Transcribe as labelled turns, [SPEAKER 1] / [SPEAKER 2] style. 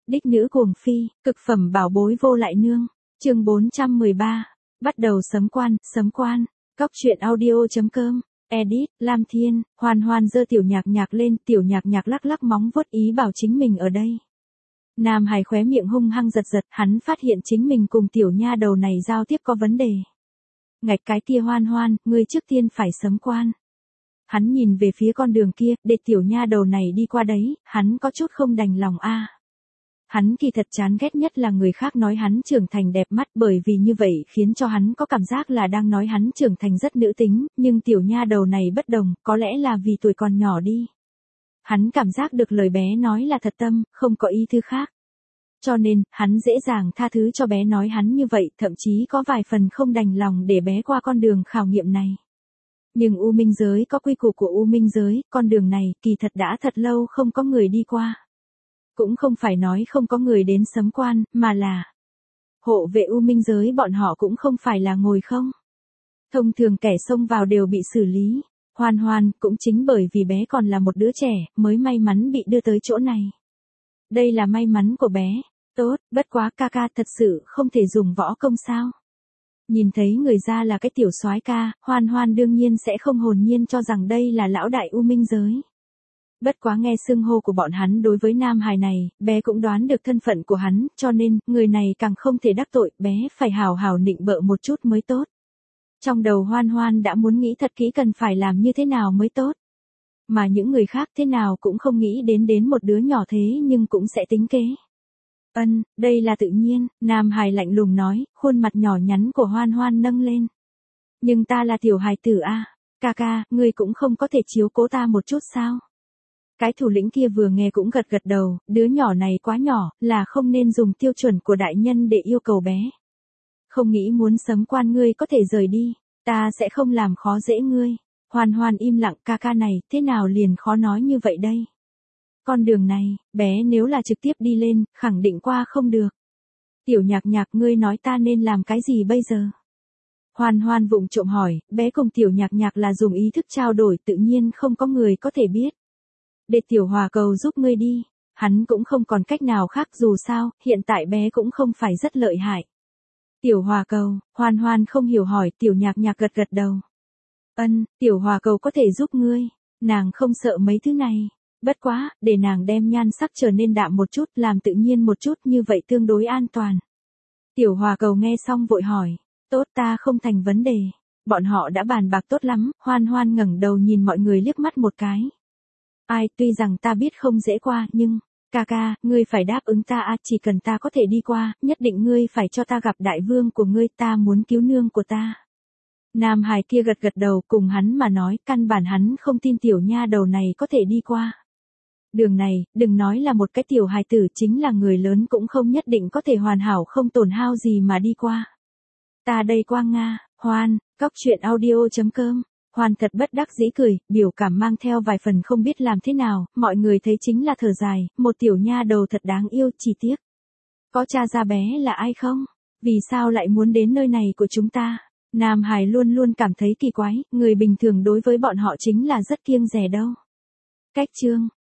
[SPEAKER 1] Đích nữ cuồng phi, cực phẩm bảo bối vô lại nương. Chương 413. Bắt đầu sấm quan. Cóc truyện audio.com. Edit, Lam Thiên. Hoan Hoan giơ tiểu nhạc lên, tiểu nhạc lắc lắc móng vuốt ý bảo chính mình ở đây. Nam Hải khóe miệng hung hăng giật, hắn phát hiện chính mình cùng tiểu nha đầu này giao tiếp có vấn đề. Ngạch cái kia Hoan, ngươi trước tiên phải sấm quan. Hắn nhìn về phía con đường kia, để tiểu nha đầu này đi qua đấy, hắn có chút không đành lòng a. Hắn kỳ thật chán ghét nhất là người khác nói hắn trưởng thành đẹp mắt, bởi vì như vậy khiến cho hắn có cảm giác là đang nói hắn trưởng thành rất nữ tính, nhưng tiểu nha đầu này bất đồng, có lẽ là vì tuổi còn nhỏ đi. Hắn cảm giác được lời bé nói là thật tâm, không có ý thứ khác. Cho nên, hắn dễ dàng tha thứ cho bé nói hắn như vậy, thậm chí có vài phần không đành lòng để bé qua con đường khảo nghiệm này. Nhưng U Minh giới có quy củ của U Minh giới, con đường này kỳ thật đã thật lâu không có người đi qua. Cũng không phải nói không có người đến sấm quan, mà là hộ vệ U Minh giới bọn họ cũng không phải là ngồi không. Thông thường kẻ xông vào đều bị xử lý. Hoan cũng chính bởi vì bé còn là một đứa trẻ, mới may mắn bị đưa tới chỗ này. Đây là may mắn của bé. Tốt, bất quá ca thật sự không thể dùng võ công sao. Nhìn thấy người ra là cái tiểu soái ca, Hoan đương nhiên sẽ không hồn nhiên cho rằng đây là lão đại U Minh giới. Bất quá nghe xưng hô của bọn hắn đối với nam hài này, bé cũng đoán được thân phận của hắn, cho nên, người này càng không thể đắc tội, bé phải hào hào nịnh bợ một chút mới tốt. Trong đầu Hoan đã muốn nghĩ thật kỹ cần phải làm như thế nào mới tốt. Mà những người khác thế nào cũng không nghĩ đến một đứa nhỏ thế nhưng cũng sẽ tính kế. Đây là tự nhiên, nam hài lạnh lùng nói, khuôn mặt nhỏ nhắn của Hoan nâng lên. Nhưng ta là tiểu hài tử a, ca, ngươi cũng không có thể chiếu cố ta một chút sao? Cái thủ lĩnh kia vừa nghe cũng gật đầu, đứa nhỏ này quá nhỏ, là không nên dùng tiêu chuẩn của đại nhân để yêu cầu bé. Không nghĩ muốn sấm quan ngươi có thể rời đi, ta sẽ không làm khó dễ ngươi. Hoan im lặng, ca này, thế nào liền khó nói như vậy đây? Con đường này, bé nếu là trực tiếp đi lên, khẳng định qua không được. Tiểu nhạc ngươi nói ta nên làm cái gì bây giờ? Hoan vụng trộm hỏi, bé cùng tiểu nhạc là dùng ý thức trao đổi, tự nhiên không có người có thể biết. Để tiểu hòa cầu giúp ngươi đi, hắn cũng không còn cách nào khác dù sao, hiện tại bé cũng không phải rất lợi hại. Tiểu hòa cầu, Hoan không hiểu hỏi, tiểu nhạc gật đầu. Tiểu hòa cầu có thể giúp ngươi, nàng không sợ mấy thứ này. Bất quá, để nàng đem nhan sắc trở nên đạm một chút, làm tự nhiên một chút, như vậy tương đối an toàn. Tiểu hòa cầu nghe xong vội hỏi, tốt, ta không thành vấn đề. Bọn họ đã bàn bạc tốt lắm, Hoan ngẩng đầu nhìn mọi người liếc mắt một cái. Tuy rằng ta biết không dễ qua, nhưng, ca, ngươi phải đáp ứng ta chỉ cần ta có thể đi qua, nhất định ngươi phải cho ta gặp đại vương của ngươi, ta muốn cứu nương của ta. Nam hài kia gật đầu, cùng hắn mà nói, căn bản hắn không tin tiểu nha đầu này có thể đi qua. Đường này, đừng nói là một cái tiểu hài tử, chính là người lớn cũng không nhất định có thể hoàn hảo không tổn hao gì mà đi qua. Ta đây qua Nga, Hoan, cóc truyện audio.com. Hoan thật bất đắc dĩ cười, biểu cảm mang theo vài phần không biết làm thế nào, mọi người thấy chính là thở dài, một tiểu nha đầu thật đáng yêu, chỉ tiếc. Có cha ra bé là ai không? Vì sao lại muốn đến nơi này của chúng ta? Nam Hải luôn cảm thấy kỳ quái, người bình thường đối với bọn họ chính là rất kiêng dè đâu. Cách chương.